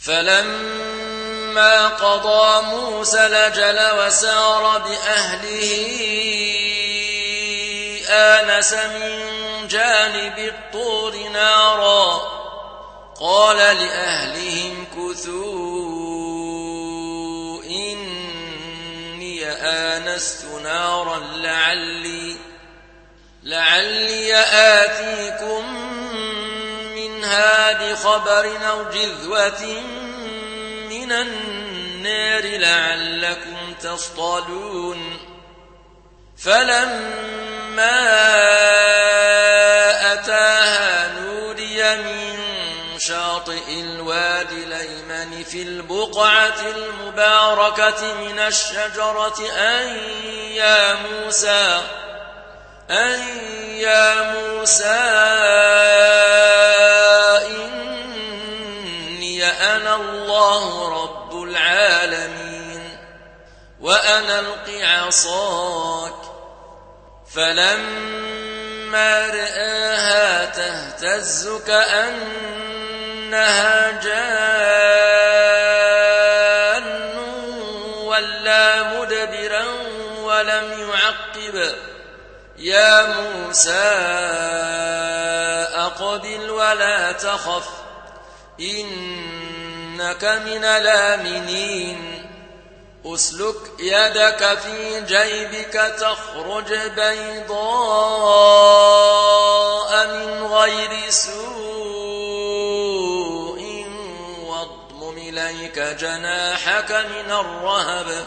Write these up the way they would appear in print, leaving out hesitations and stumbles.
فلما قضى موسى الأجل وسار بأهله آنس من جانب الطور نارا قال لأهلهم كثوا إني آنست نارا لعلي آتيكم منها بخبر أو جذوة من النار لعلكم تصطلون فلما أتاها نودي من شاطئ الوادي الأيمن في البقعة المباركة من الشجرة أن يا موسى إني أنا الله رب العالمين وأن ألق عصاك فلما رآها تهتز كأنها جان ولا مدبرا ولم يعقب يا موسى أقبل ولا تخف إنك من الآمنين أسلك يدك في جيبك تخرج بيضاء من غير سوء واضمم إليك جناحك من الرهب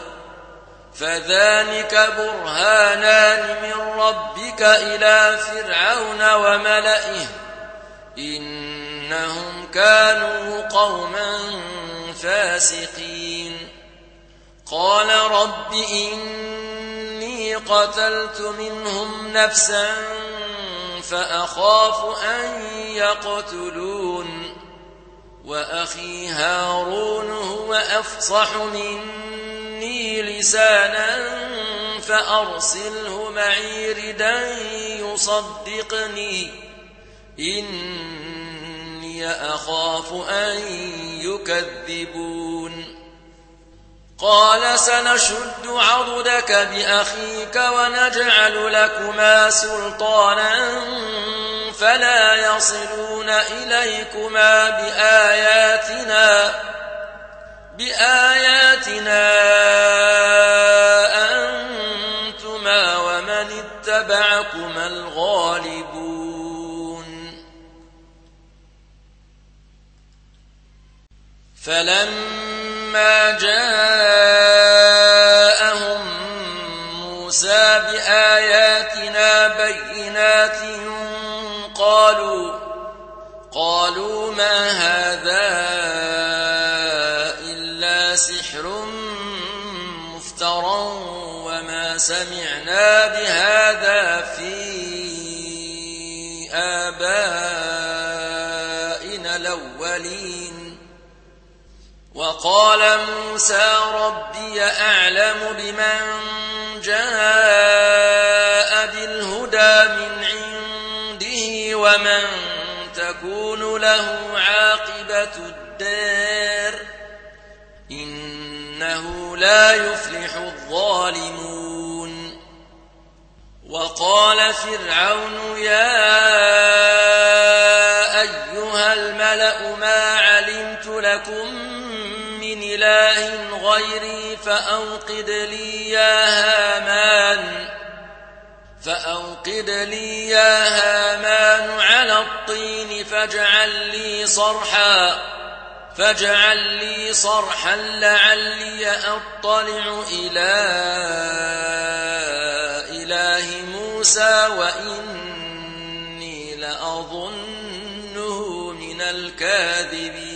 فذلك برهانان من ربك إلى فرعون وملئه إنهم كانوا قوما فاسقين قال رب إني قتلت منهم نفسا فأخاف أن يقتلون وأخي هارون هو أفصح مني لسانا فأرسله معي ردا يصدقني إني أخاف أن يكذبون قال سنشد عضدك بأخيك ونجعل لكما سلطانا فلا يصلون إليكما بآياتنا أنتما ومن اتبعكما الغالبون فلما جاءهم موسى بآياتنا بينات قالوا ما هذا إلا سحر مفترى وما سمعنا بهذا في آبائنا الأولين وقال موسى ربي أعلم بمن جاء بالهدى من عنده ومن تكون له عاقبة الدار إنه لا يفلح الظالمون وقال فرعون يا أيها الملأ ما علمت لكم من إله غيري فأوقد لي يا هامان على الطين فاجعل لي صرحا لعلي أطلع إلى إله موسى وإني لأظنه من الكاذبين